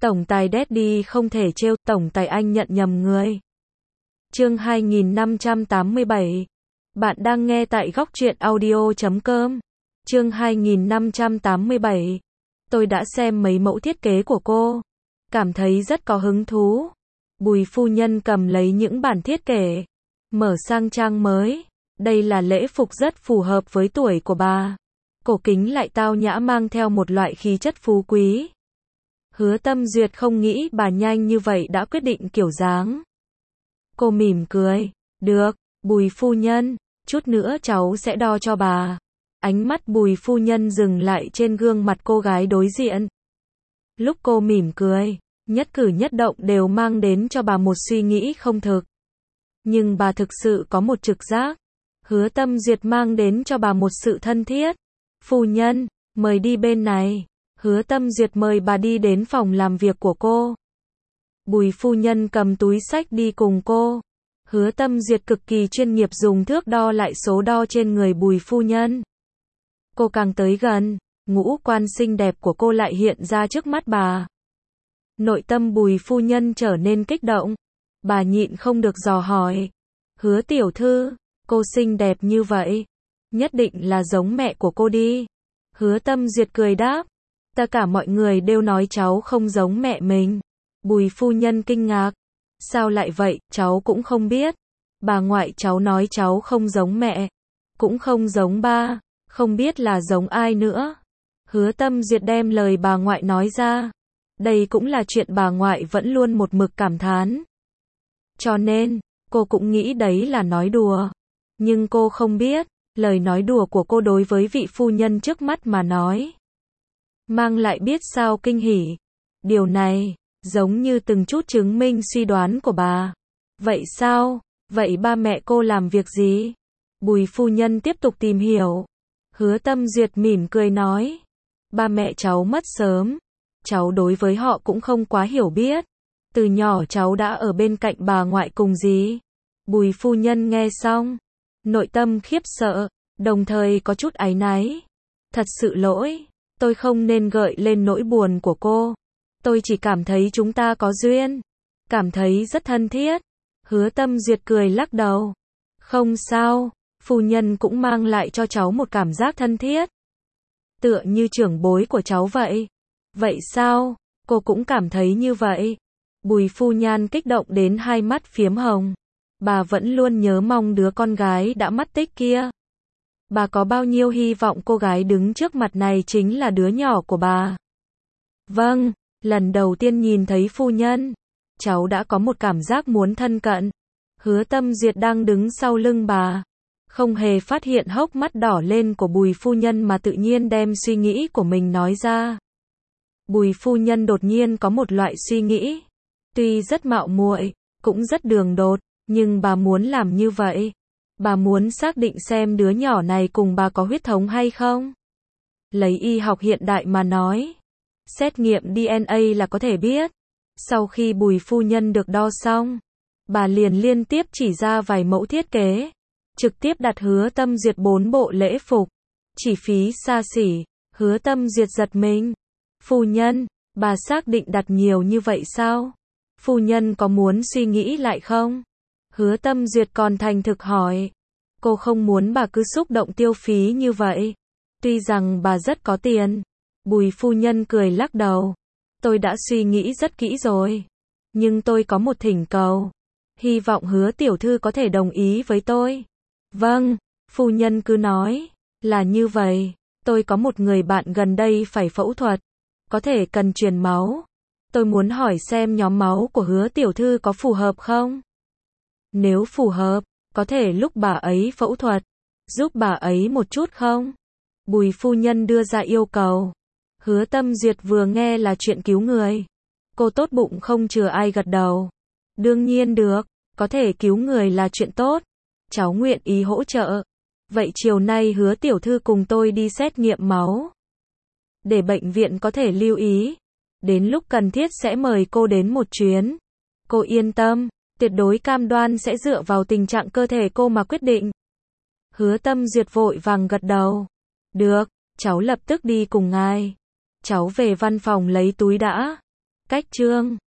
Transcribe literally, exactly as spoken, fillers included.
Tổng tài Daddy không thể trêu, tổng tài anh nhận nhầm người. Chương hai nghìn năm trăm tám mươi bảy. Bạn đang nghe tại góc truyện audio chấm com. Chương hai nghìn năm trăm tám mươi bảy. Tôi đã xem mấy mẫu thiết kế của cô, cảm thấy rất có hứng thú. Bùi phu nhân cầm lấy những bản thiết kế, mở sang trang mới. Đây là lễ phục rất phù hợp với tuổi của bà. Cổ kính lại tao nhã, mang theo một loại khí chất phú quý. Hứa Tâm Duyệt không nghĩ bà nhanh như vậy đã quyết định kiểu dáng. Cô mỉm cười, được, Bùi phu nhân, chút nữa cháu sẽ đo cho bà. Ánh mắt Bùi phu nhân dừng lại trên gương mặt cô gái đối diện. Lúc cô mỉm cười, nhất cử nhất động đều mang đến cho bà một suy nghĩ không thực. Nhưng bà thực sự có một trực giác. Hứa Tâm Duyệt mang đến cho bà một sự thân thiết. Phu nhân, mời đi bên này. Hứa Tâm Duyệt mời bà đi đến phòng làm việc của cô. Bùi phu nhân cầm túi xách đi cùng cô. Hứa Tâm Duyệt cực kỳ chuyên nghiệp dùng thước đo lại số đo trên người Bùi phu nhân. Cô càng tới gần, ngũ quan xinh đẹp của cô lại hiện ra trước mắt bà. Nội tâm Bùi phu nhân trở nên kích động. Bà nhịn không được dò hỏi. Hứa tiểu thư, cô xinh đẹp như vậy, nhất định là giống mẹ của cô đi. Hứa Tâm Duyệt cười đáp. Tất cả mọi người đều nói cháu không giống mẹ mình. Bùi phu nhân kinh ngạc. Sao lại vậy, cháu cũng không biết. Bà ngoại cháu nói cháu không giống mẹ, cũng không giống ba, không biết là giống ai nữa. Hứa Tâm Duyệt đem lời bà ngoại nói ra. Đây cũng là chuyện bà ngoại vẫn luôn một mực cảm thán. Cho nên, cô cũng nghĩ đấy là nói đùa. Nhưng cô không biết, lời nói đùa của cô đối với vị phu nhân trước mắt mà nói, mang lại biết sao kinh hỉ. Điều này, giống như từng chút chứng minh suy đoán của bà. Vậy sao? Vậy ba mẹ cô làm việc gì? Bùi phu nhân tiếp tục tìm hiểu. Hứa Tâm Duyệt mỉm cười nói. Ba mẹ cháu mất sớm. Cháu đối với họ cũng không quá hiểu biết. Từ nhỏ cháu đã ở bên cạnh bà ngoại cùng dì. Bùi phu nhân nghe xong, nội tâm khiếp sợ, đồng thời có chút áy náy. Thật sự lỗi, tôi không nên gợi lên nỗi buồn của cô. Tôi chỉ cảm thấy chúng ta có duyên, cảm thấy rất thân thiết. Hứa Tâm Duyệt cười lắc đầu. Không sao, phu nhân cũng mang lại cho cháu một cảm giác thân thiết, tựa như trưởng bối của cháu vậy. Vậy sao? Cô cũng cảm thấy như vậy. Bùi phu nhân kích động đến hai mắt phiếm hồng. Bà vẫn luôn nhớ mong đứa con gái đã mất tích kia. Bà có bao nhiêu hy vọng cô gái đứng trước mặt này chính là đứa nhỏ của bà. Vâng, lần đầu tiên nhìn thấy phu nhân, cháu đã có một cảm giác muốn thân cận. Hứa Tâm Duyệt đang đứng sau lưng bà, không hề phát hiện hốc mắt đỏ lên của Bùi phu nhân mà tự nhiên đem suy nghĩ của mình nói ra. Bùi phu nhân đột nhiên có một loại suy nghĩ, tuy rất mạo muội, cũng rất đường đột, nhưng bà muốn làm như vậy. Bà muốn xác định xem đứa nhỏ này cùng bà có huyết thống hay không. Lấy y học hiện đại mà nói, xét nghiệm đê en a là có thể biết. Sau khi Bùi phu nhân được đo xong, bà liền liên tiếp chỉ ra vài mẫu thiết kế, trực tiếp đặt Hứa Tâm Duyệt bốn bộ lễ phục. Chỉ phí xa xỉ. Hứa Tâm Duyệt giật mình. Phu nhân, bà xác định đặt nhiều như vậy sao? Phu nhân có muốn suy nghĩ lại không? Hứa Tâm Duyệt còn thành thực hỏi. Cô không muốn bà cứ xúc động tiêu phí như vậy. Tuy rằng bà rất có tiền. Bùi phu nhân cười lắc đầu. Tôi đã suy nghĩ rất kỹ rồi. Nhưng tôi có một thỉnh cầu. Hy vọng Hứa tiểu thư có thể đồng ý với tôi. Vâng, phu nhân cứ nói. Là như vậy. Tôi có một người bạn gần đây phải phẫu thuật, có thể cần truyền máu. Tôi muốn hỏi xem nhóm máu của Hứa tiểu thư có phù hợp không? Nếu phù hợp, có thể lúc bà ấy phẫu thuật, giúp bà ấy một chút không? Bùi phu nhân đưa ra yêu cầu. Hứa Tâm Duyệt vừa nghe là chuyện cứu người, cô tốt bụng không chừa ai gật đầu. Đương nhiên được, có thể cứu người là chuyện tốt. Cháu nguyện ý hỗ trợ. Vậy chiều nay Hứa tiểu thư cùng tôi đi xét nghiệm máu, để bệnh viện có thể lưu ý. Đến lúc cần thiết sẽ mời cô đến một chuyến. Cô yên tâm, tuyệt đối cam đoan sẽ dựa vào tình trạng cơ thể cô mà quyết định. Hứa Tâm Duyệt vội vàng gật đầu. Được, cháu lập tức đi cùng ngài. Cháu về văn phòng lấy túi đã. Cách chương